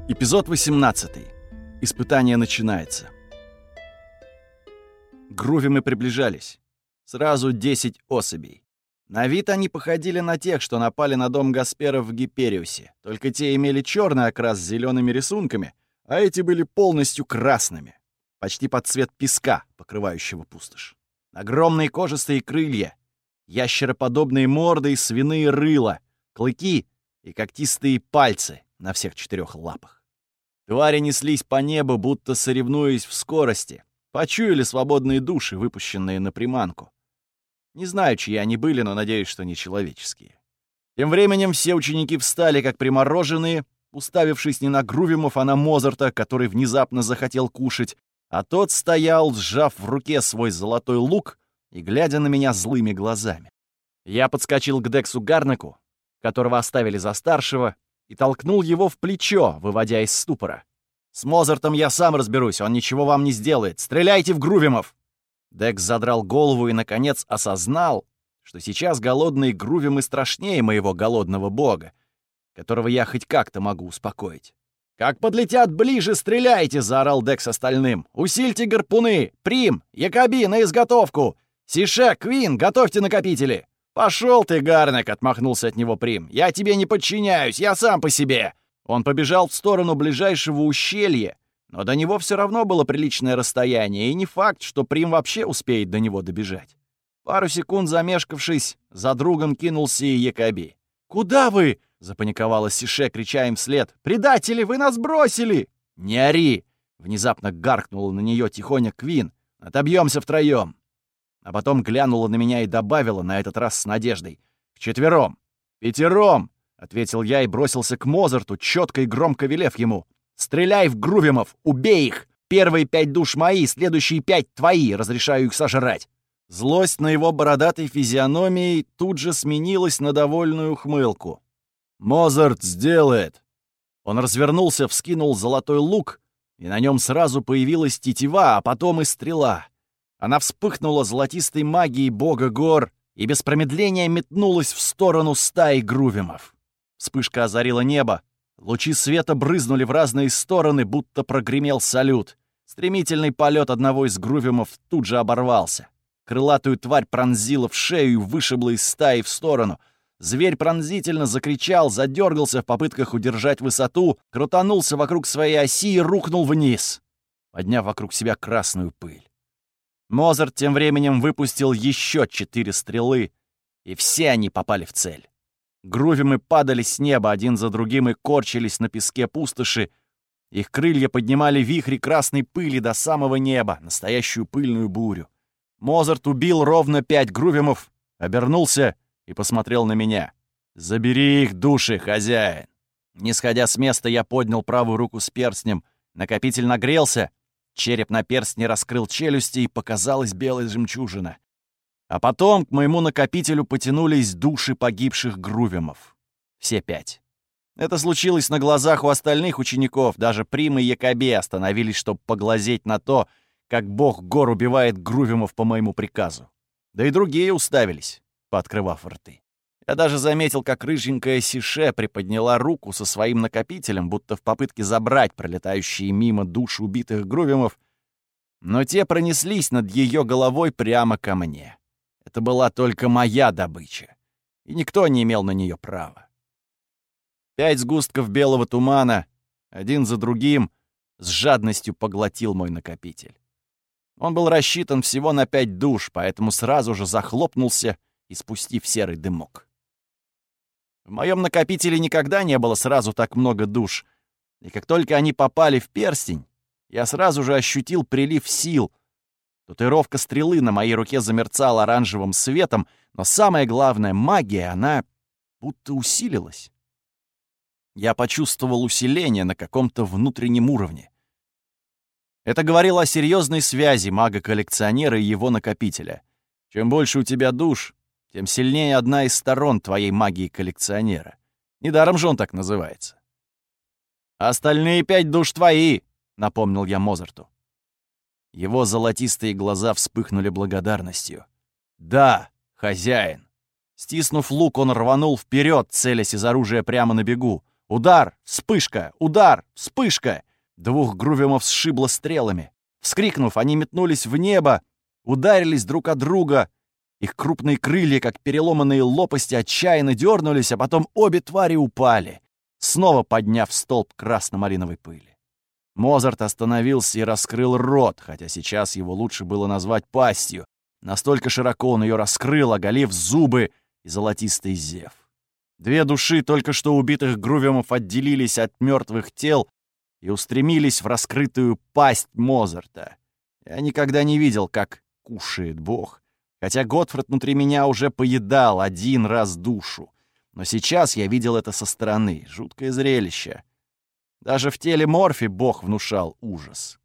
Эпизод 18. Испытание начинается. Грувимы приближались. Сразу 10 особей. На вид они походили на тех, что напали на дом Гасперов в Гипериусе. Только те имели черный окрас с зелеными рисунками, а эти были полностью красными. Почти под цвет песка, покрывающего пустошь. Огромные кожистые крылья, ящероподобные морды и свиные рыла, клыки и когтистые пальцы на всех 4 лапах. Твари неслись по небу, будто соревнуясь в скорости. Почуяли свободные души, выпущенные на приманку. Не знаю, чьи они были, но надеюсь, что не человеческие. Тем временем все ученики встали, как примороженные, уставившись не на Грувимов, а на Мозарта, который внезапно захотел кушать, а тот стоял, сжав в руке свой золотой лук и глядя на меня злыми глазами. Я подскочил к Дексу Гарнеку, которого оставили за старшего, и толкнул его в плечо, выводя из ступора. «С Мозартом я сам разберусь, он ничего вам не сделает. Стреляйте в Грувимов!» Декс задрал голову и, наконец, осознал, что сейчас голодные Грувимы страшнее моего голодного бога, которого я хоть как-то могу успокоить. «Как подлетят ближе, стреляйте!» — заорал Декс остальным. «Усильте гарпуны! Прим! Якоби, на изготовку! Сише, Квин, готовьте накопители!» «Пошел ты, Гарнек!» — отмахнулся от него Прим. «Я тебе не подчиняюсь, я сам по себе!» Он побежал в сторону ближайшего ущелья, но до него все равно было приличное расстояние, и не факт, что Прим вообще успеет до него добежать. Пару секунд замешкавшись, за другом кинулся и Якоби. «Куда вы?» — запаниковала Сише, крича им вслед. «Предатели, вы нас бросили!» «Не ори!» — внезапно гаркнула на нее тихоня Квин. «Отобьемся втроем!» А потом глянула на меня и добавила, на этот раз с надеждой. «Вчетвером! 5! — ответил я и бросился к Мозарту, четко и громко велев ему. «Стреляй в Грувимов! Убей их! Первые 5 душ мои, следующие 5 твои! Разрешаю их сожрать!» Злость на его бородатой физиономии тут же сменилась на довольную ухмылку. «Мозарт сделает!» Он развернулся, вскинул золотой лук, и на нем сразу появилась тетива, а потом и стрела. Она вспыхнула золотистой магией бога гор и без промедления метнулась в сторону стаи Грувимов. Вспышка озарила небо. Лучи света брызнули в разные стороны, будто прогремел салют. Стремительный полет одного из Грувимов тут же оборвался. Крылатую тварь пронзила в шею и вышибла из стаи в сторону. Зверь пронзительно закричал, задергался в попытках удержать высоту, крутанулся вокруг своей оси и рухнул вниз, подняв вокруг себя красную пыль. Мозарт тем временем выпустил еще 4 стрелы, и все они попали в цель. Грувимы падали с неба один за другим и корчились на песке пустоши. Их крылья поднимали вихри красной пыли до самого неба, настоящую пыльную бурю. Мозарт убил ровно 5 Грувимов, обернулся и посмотрел на меня. «Забери их души, хозяин!» Не сходя с места, я поднял правую руку с перстнем. Накопитель нагрелся. Череп на перстне раскрыл челюсти, и показалась белая жемчужина. А потом к моему накопителю потянулись души погибших Грувимов. Все 5. Это случилось на глазах у остальных учеников. Даже Прим и Якоби остановились, чтобы поглазеть на то, как бог гор убивает Грувимов по моему приказу. Да и другие уставились, пооткрывав рты. Я даже заметил, как рыженькая Сише приподняла руку со своим накопителем, будто в попытке забрать пролетающие мимо души убитых Грувимов, но те пронеслись над ее головой прямо ко мне. Это была только моя добыча, и никто не имел на нее права. 5 сгустков белого тумана, один за другим, с жадностью поглотил мой накопитель. Он был рассчитан всего на 5 душ, поэтому сразу же захлопнулся, испустив серый дымок. В моем накопителе никогда не было сразу так много душ, и как только они попали в перстень, я сразу же ощутил прилив сил. Татуировка стрелы на моей руке замерцала оранжевым светом, но самое главное — магия, она будто усилилась. Я почувствовал усиление на каком-то внутреннем уровне. Это говорило о серьезной связи мага-коллекционера и его накопителя. Чем больше у тебя душ, тем сильнее одна из сторон твоей магии коллекционера. Недаром же он так называется. «Остальные 5 душ твои», — напомнил я Мозарту. Его золотистые глаза вспыхнули благодарностью. «Да, хозяин!» Стиснув лук, он рванул вперед, целясь из оружия прямо на бегу. Удар, вспышка, удар, вспышка. Двух грувимов сшибло стрелами. Вскрикнув, они метнулись в небо, ударились друг от друга. Их крупные крылья, как переломанные лопасти, отчаянно дернулись, а потом обе твари упали, снова подняв столб красно-малиновой пыли. Мозарт остановился и раскрыл рот, хотя сейчас его лучше было назвать пастью. Настолько широко он ее раскрыл, оголив зубы и золотистый зев. Две души только что убитых грувимов отделились от мертвых тел и устремились в раскрытую пасть Мозарта. Я никогда не видел, как кушает Бог, хотя Готфред внутри меня уже поедал один раз душу. Но сейчас я видел это со стороны. Жуткое зрелище. Даже в теле Морфи Бог внушал ужас.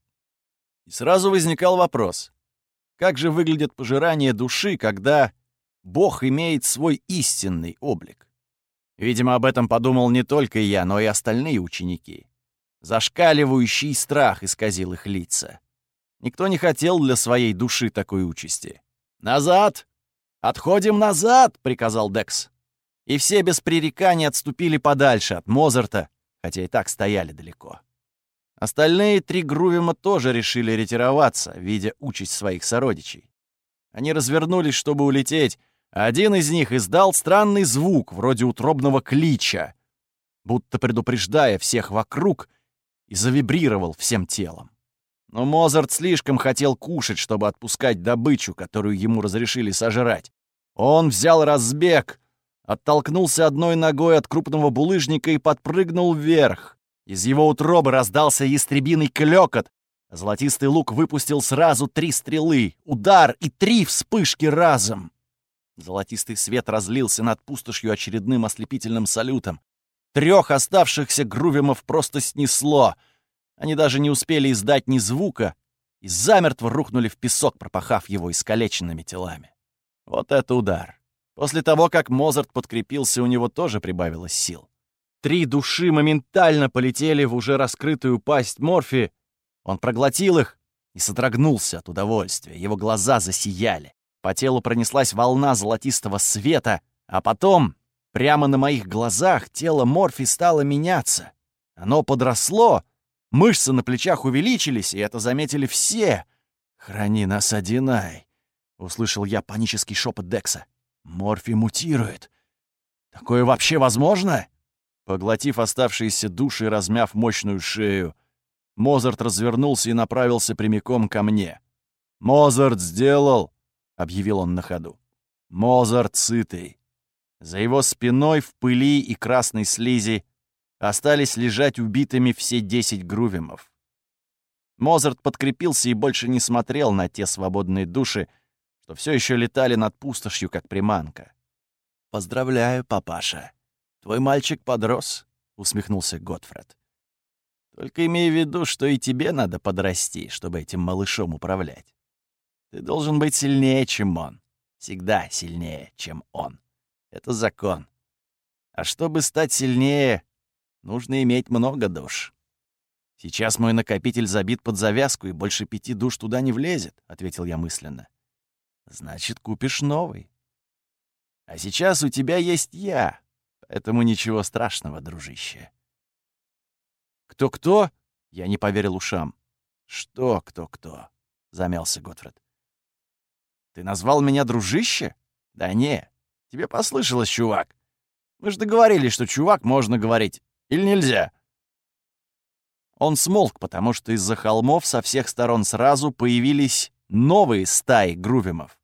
И сразу возникал вопрос. Как же выглядит пожирание души, когда Бог имеет свой истинный облик? Видимо, об этом подумал не только я, но и остальные ученики. Зашкаливающий страх исказил их лица. Никто не хотел для своей души такой участи. «Назад! Отходим назад!» — приказал Декс. И все без пререканий отступили подальше от Мозарта, хотя и так стояли далеко. Остальные три грувима тоже решили ретироваться, видя участь своих сородичей. Они развернулись, чтобы улететь, а один из них издал странный звук, вроде утробного клича, будто предупреждая всех вокруг, и завибрировал всем телом. Но Мозарт слишком хотел кушать, чтобы отпускать добычу, которую ему разрешили сожрать. Он взял разбег, оттолкнулся одной ногой от крупного булыжника и подпрыгнул вверх. Из его утробы раздался ястребиный клёкот. Золотистый лук выпустил сразу 3 стрелы, удар и 3 вспышки разом. Золотистый свет разлился над пустошью очередным ослепительным салютом. 3 оставшихся грувимов просто снесло. Они даже не успели издать ни звука и замертво рухнули в песок, пропахав его искалеченными телами. Вот это удар! После того, как Мозарт подкрепился, у него тоже прибавилось сил. 3 души моментально полетели в уже раскрытую пасть Морфи. Он проглотил их и содрогнулся от удовольствия. Его глаза засияли. По телу пронеслась волна золотистого света, а потом, прямо на моих глазах, тело Морфи стало меняться. Оно подросло, мышцы на плечах увеличились, и это заметили все. «Храни нас, Адинай!» — услышал я панический шепот Декса. «Морфи мутирует. Такое вообще возможно?» Поглотив оставшиеся души и размяв мощную шею, Мозарт развернулся и направился прямиком ко мне. «Мозарт сделал!» — объявил он на ходу. «Мозарт сытый». За его спиной в пыли и красной слизи остались лежать убитыми все 10 грувимов. Мозарт подкрепился и больше не смотрел на те свободные души, что все еще летали над пустошью, как приманка. «Поздравляю, папаша. Твой мальчик подрос», — усмехнулся Готфред. «Только имей в виду, что и тебе надо подрасти, чтобы этим малышом управлять. Ты должен быть сильнее, чем он. Всегда сильнее, чем он. Это закон. А чтобы стать сильнее, нужно иметь много душ». «Сейчас мой накопитель забит под завязку, и больше 5 душ туда не влезет», — ответил я мысленно. «Значит, купишь новый. А сейчас у тебя есть я, поэтому ничего страшного, дружище». «Кто-кто?» — я не поверил ушам. «Что кто-кто?» — замялся Готфред. «Ты назвал меня дружище? Да не, тебе послышалось, чувак. Мы же договорились, что чувак можно говорить. Или нельзя?» Он смолк, потому что из-за холмов со всех сторон сразу появились новые стаи грувимов.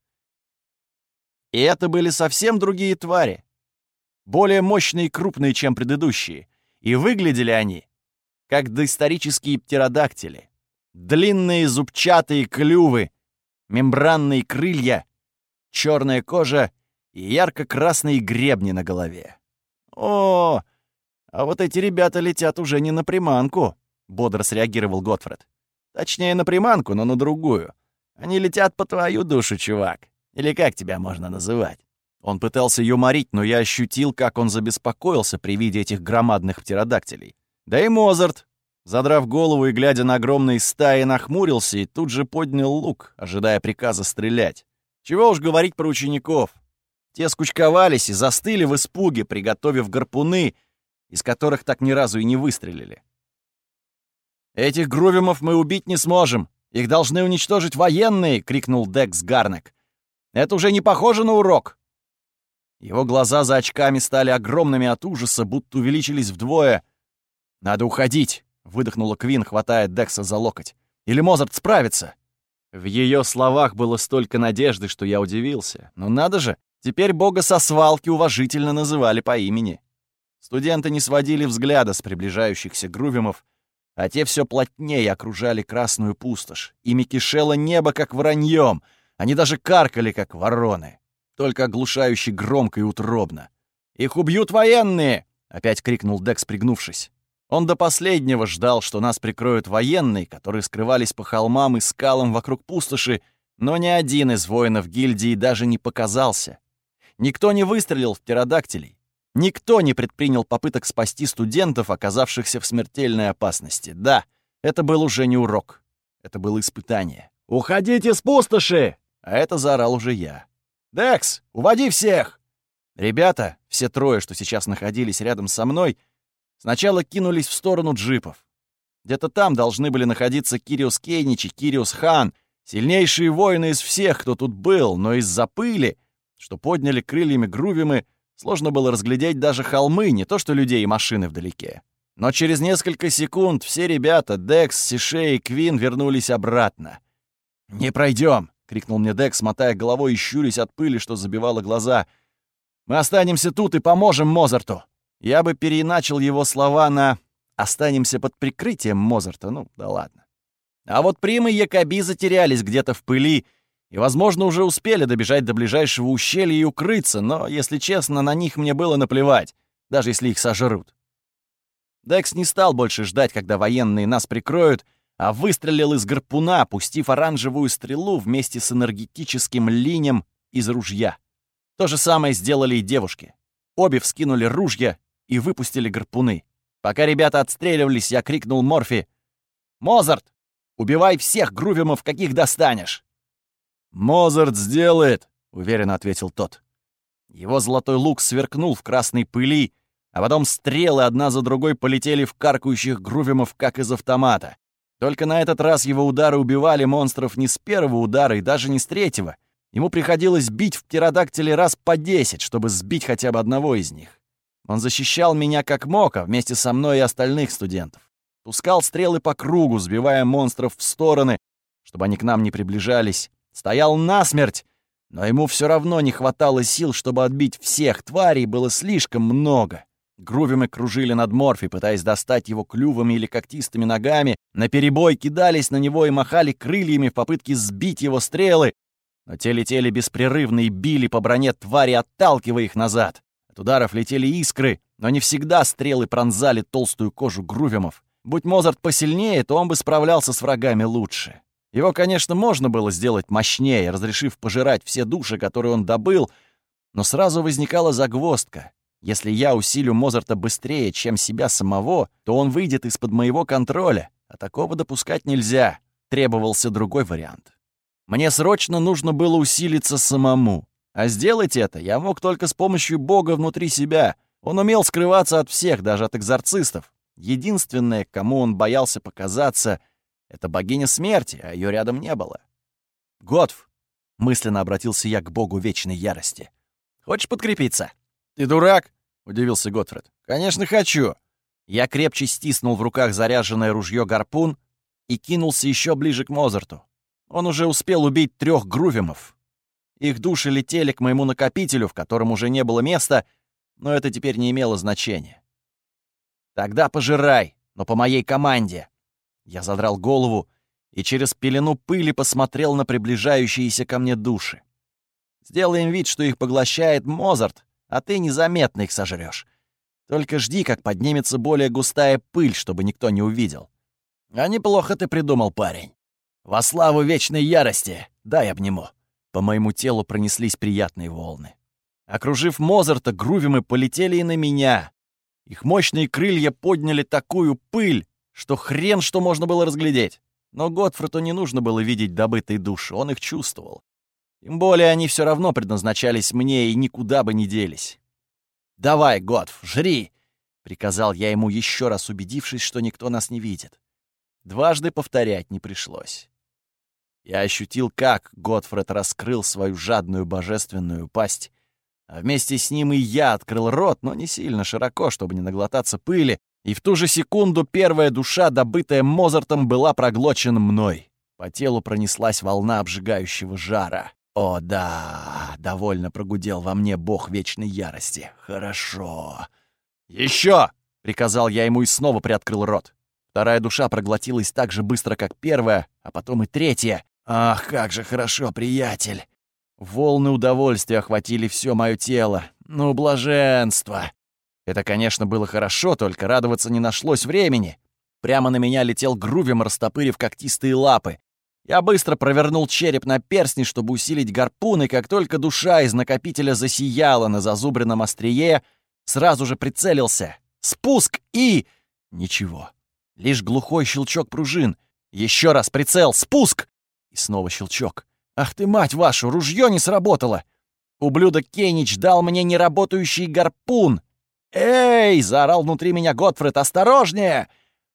И это были совсем другие твари, более мощные и крупные, чем предыдущие, и выглядели они как доисторические птеродактили. Длинные зубчатые клювы, мембранные крылья, черная кожа и ярко-красные гребни на голове. «О, а вот эти ребята летят уже не на приманку», — бодро среагировал Готфред. «Точнее, на приманку, но на другую. Они летят по твою душу, чувак. Или как тебя можно называть?» Он пытался юморить, но я ощутил, как он забеспокоился при виде этих громадных птеродактилей. Да и Мозарт, задрав голову и глядя на огромные стаи, нахмурился и тут же поднял лук, ожидая приказа стрелять. Чего уж говорить про учеников. Те скучковались и застыли в испуге, приготовив гарпуны, из которых так ни разу и не выстрелили. «Этих грувимов мы убить не сможем! Их должны уничтожить военные!» — крикнул Декс Гарнек. «Это уже не похоже на урок!» Его глаза за очками стали огромными от ужаса, будто увеличились вдвое. «Надо уходить!» — выдохнула Квин, хватая Декса за локоть. «Или Мозарт справится!» В ее словах было столько надежды, что я удивился. Но надо же, теперь бога со свалки уважительно называли по имени. Студенты не сводили взгляда с приближающихся грувимов, а те все плотнее окружали красную пустошь. Ими кишело небо, как враньем. Они даже каркали, как вороны, только оглушающе громко и утробно. «Их убьют военные!» — опять крикнул Декс, пригнувшись. Он до последнего ждал, что нас прикроют военные, которые скрывались по холмам и скалам вокруг пустоши, но ни один из воинов гильдии даже не показался. Никто не выстрелил в птеродактилей. Никто не предпринял попыток спасти студентов, оказавшихся в смертельной опасности. Да, это был уже не урок. Это было испытание. «Уходите с пустоши!» А это заорал уже я. «Декс, уводи всех!» Ребята, все трое, что сейчас находились рядом со мной, сначала кинулись в сторону джипов. Где-то там должны были находиться Кириус Кейнич и Кириус Хан, сильнейшие воины из всех, кто тут был, но из-за пыли, что подняли крыльями грувимы, сложно было разглядеть даже холмы, не то что людей и машины вдалеке. Но через несколько секунд все ребята, Декс, Сише и Квин, вернулись обратно. «Не пройдем!» — крикнул мне Декс, мотая головой и щурясь от пыли, что забивало глаза. «Мы останемся тут и поможем Мозарту!» Я бы переиначил его слова на «останемся под прикрытием Мозарта», ну да ладно. А вот Прим и Якоби затерялись где-то в пыли и, возможно, уже успели добежать до ближайшего ущелья и укрыться, но, если честно, на них мне было наплевать, даже если их сожрут. Декс не стал больше ждать, когда военные нас прикроют, а выстрелил из гарпуна, пустив оранжевую стрелу вместе с энергетическим линем из ружья. То же самое сделали и девушки. Обе вскинули ружья и выпустили гарпуны. Пока ребята отстреливались, я крикнул Морфи: «Мозарт, убивай всех грувимов, каких достанешь!» «Мозарт сделает!» — уверенно ответил тот. Его золотой лук сверкнул в красной пыли, а потом стрелы одна за другой полетели в каркающих грувимов, как из автомата. Только на этот раз его удары убивали монстров не с первого удара и даже не с третьего. Ему приходилось бить в птеродактиле раз по 10, чтобы сбить хотя бы одного из них. Он защищал меня как мог, а вместе со мной и остальных студентов. Пускал стрелы по кругу, сбивая монстров в стороны, чтобы они к нам не приближались. Стоял насмерть, но ему все равно не хватало сил, чтобы отбить всех. Тварей было слишком много. Грувимы кружили над Морфи, пытаясь достать его клювами или когтистыми ногами, наперебой кидались на него и махали крыльями в попытке сбить его стрелы, но те летели беспрерывно и били по броне твари, отталкивая их назад. От ударов летели искры, но не всегда стрелы пронзали толстую кожу грувимов. Будь Мозарт посильнее, то он бы справлялся с врагами лучше. Его, конечно, можно было сделать мощнее, разрешив пожирать все души, которые он добыл, но сразу возникала загвоздка. Если я усилю Мозарта быстрее, чем себя самого, то он выйдет из-под моего контроля, а такого допускать нельзя. Требовался другой вариант. Мне срочно нужно было усилиться самому. А сделать это я мог только с помощью Бога внутри себя. Он умел скрываться от всех, даже от экзорцистов. Единственное, кому он боялся показаться, — это богиня смерти, а ее рядом не было. «Готф», — мысленно обратился я к богу вечной ярости, — «хочешь подкрепиться?» «Ты дурак?» — удивился Готфред. «Конечно, хочу». Я крепче стиснул в руках заряженное ружье-гарпун и кинулся еще ближе к Мозарту. Он уже успел убить 3 грувимов. Их души летели к моему накопителю, в котором уже не было места, но это теперь не имело значения. «Тогда пожирай, но по моей команде!» Я задрал голову и через пелену пыли посмотрел на приближающиеся ко мне души. «Сделаем вид, что их поглощает Мозарт, а ты незаметно их сожрёшь. Только жди, как поднимется более густая пыль, чтобы никто не увидел. А неплохо ты придумал, парень. Во славу вечной ярости, дай обниму». По моему телу пронеслись приятные волны. Окружив Мозарта, грувимы полетели и на меня. Их мощные крылья подняли такую пыль, что хрен что можно было разглядеть. Но Готфреду не нужно было видеть добытые души, он их чувствовал. Тем более они все равно предназначались мне и никуда бы не делись. «Давай, Готф, жри!» — приказал я ему, еще раз убедившись, что никто нас не видит. Дважды повторять не пришлось. Я ощутил, как Готфред раскрыл свою жадную божественную пасть, а вместе с ним и я открыл рот, но не сильно широко, чтобы не наглотаться пыли, и в ту же секунду первая душа, добытая Мозартом, была проглочена мной. По телу пронеслась волна обжигающего жара. «О, да!» — довольно прогудел во мне бог вечной ярости. «Хорошо!» «Еще!» — приказал я ему и снова приоткрыл рот. Вторая душа проглотилась так же быстро, как первая, а потом и третья. «Ах, как же хорошо, приятель!» Волны удовольствия охватили все мое тело. Ну, блаженство! Это, конечно, было хорошо, только радоваться не нашлось времени. Прямо на меня летел Грувим, растопырив когтистые лапы. Я быстро провернул череп на перстне, чтобы усилить гарпун, и как только душа из накопителя засияла на зазубренном острие, сразу же прицелился. Спуск и... Ничего. Лишь глухой щелчок пружин. Еще раз прицел, спуск! И снова щелчок. Ах ты, мать вашу, ружье не сработало! Ублюдок Кейнич дал мне неработающий гарпун! «Эй!» — заорал внутри меня Готфред. «Осторожнее!»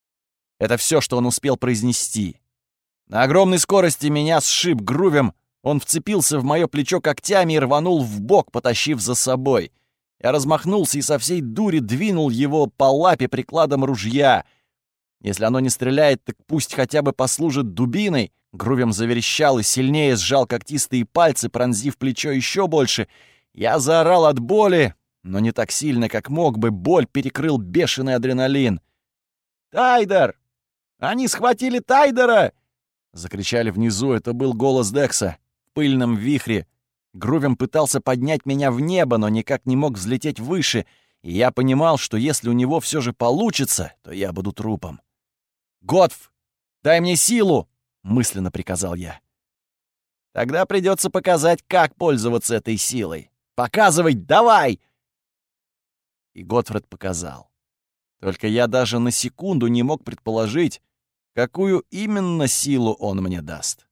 Это все, что он успел произнести. На огромной скорости меня сшиб Грувим. Он вцепился в мое плечо когтями и рванул в бок, потащив за собой. Я размахнулся и со всей дури двинул его по лапе прикладом ружья. Если оно не стреляет, так пусть хотя бы послужит дубиной. Грувим заверещал и сильнее сжал когтистые пальцы, пронзив плечо еще больше. Я заорал от боли, но не так сильно, как мог бы. Боль перекрыл бешеный адреналин. «Тайдер! Они схватили Тайдера!» Закричали внизу. Это был голос Декса. В пыльном вихре Грувим пытался поднять меня в небо, но никак не мог взлететь выше, и я понимал, что если у него все же получится, то я буду трупом. «Готф, дай мне силу!» — мысленно приказал я. «Тогда придется показать, как пользоваться этой силой. Показывай, давай!» И Готфред показал. Только я даже на секунду не мог предположить, какую именно силу он мне даст.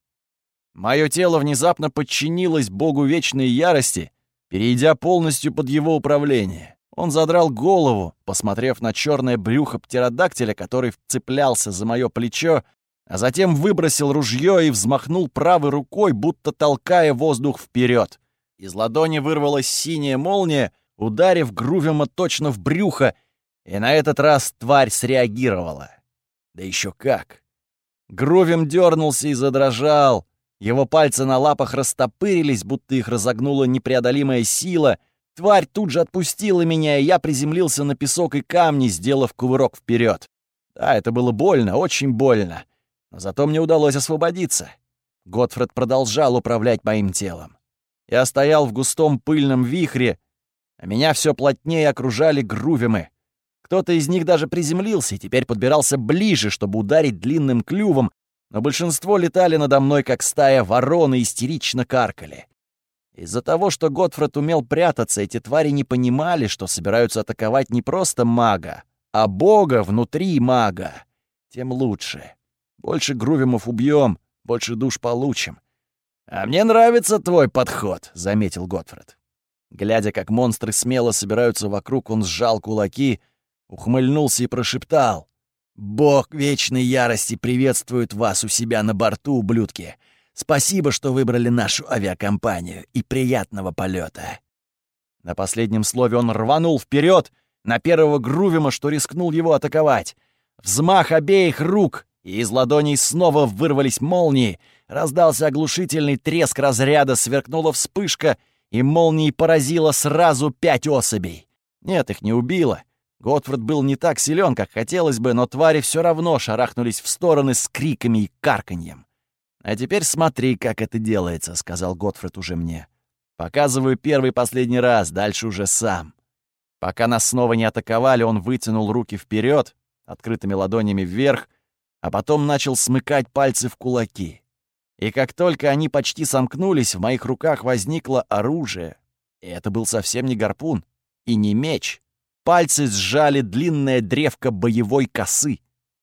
Мое тело внезапно подчинилось богу вечной ярости, перейдя полностью под его управление. Он задрал голову, посмотрев на черное брюхо птеродактиля, который вцеплялся за мое плечо, а затем выбросил ружье и взмахнул правой рукой, будто толкая воздух вперед. Из ладони вырвалась синяя молния, ударив Грувима точно в брюхо, и на этот раз тварь среагировала. Да еще как! Грувим дернулся и задрожал. Его пальцы на лапах растопырились, будто их разогнула непреодолимая сила. Тварь тут же отпустила меня, и я приземлился на песок и камни, сделав кувырок вперед. Да, это было больно, очень больно. Но зато мне удалось освободиться. Готфред продолжал управлять моим телом. Я стоял в густом пыльном вихре, а меня все плотнее окружали Грувимы. Кто-то из них даже приземлился и теперь подбирался ближе, чтобы ударить длинным клювом, но большинство летали надо мной, как стая ворон, и истерично каркали. Из-за того, что Готфред умел прятаться, эти твари не понимали, что собираются атаковать не просто мага, а бога внутри мага. Тем лучше. Больше Грувимов убьем, больше душ получим. «А мне нравится твой подход», — заметил Готфред. Глядя, как монстры смело собираются вокруг, он сжал кулаки, ухмыльнулся и прошептал: «Бог вечной ярости приветствует вас у себя на борту, ублюдки. Спасибо, что выбрали нашу авиакомпанию, и приятного полета». На последнем слове он рванул вперед на первого Грувима, что рискнул его атаковать. Взмах обеих рук, и из ладоней снова вырвались молнии. Раздался оглушительный треск разряда, сверкнула вспышка, и молнией поразило сразу 5 особей. Нет, их не убило. Готфред был не так силен, как хотелось бы, но твари все равно шарахнулись в стороны с криками и карканьем. «А теперь смотри, как это делается», — сказал Готфред уже мне. «Показываю первый и последний раз, дальше уже сам». Пока нас снова не атаковали, он вытянул руки вперед, открытыми ладонями вверх, а потом начал смыкать пальцы в кулаки. И как только они почти сомкнулись, в моих руках возникло оружие. И это был совсем не гарпун и не меч. Пальцы сжали длинное древко боевой косы.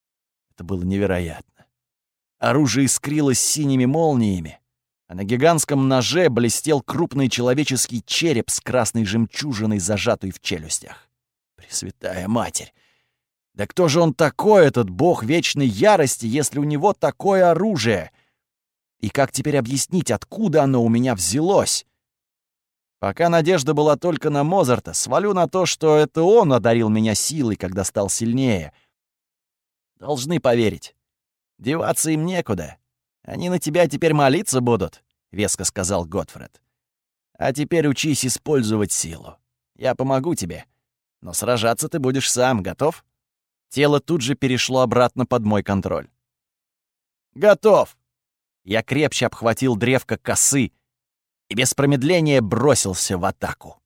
Это было невероятно. Оружие искрилось синими молниями, а на гигантском ноже блестел крупный человеческий череп с красной жемчужиной, зажатой в челюстях. Пресвятая Матерь! Да кто же он такой, этот бог вечной ярости, если у него такое оружие? И как теперь объяснить, откуда оно у меня взялось? Пока надежда была только на Мозарта, свалю на то, что это он одарил меня силой, когда стал сильнее. Должны поверить. Деваться им некуда. Они на тебя теперь молиться будут, — веско сказал Готфред. А теперь учись использовать силу. Я помогу тебе. Но сражаться ты будешь сам. Готов? Тело тут же перешло обратно под мой контроль. Готов! Я крепче обхватил древко косы и без промедления бросился в атаку.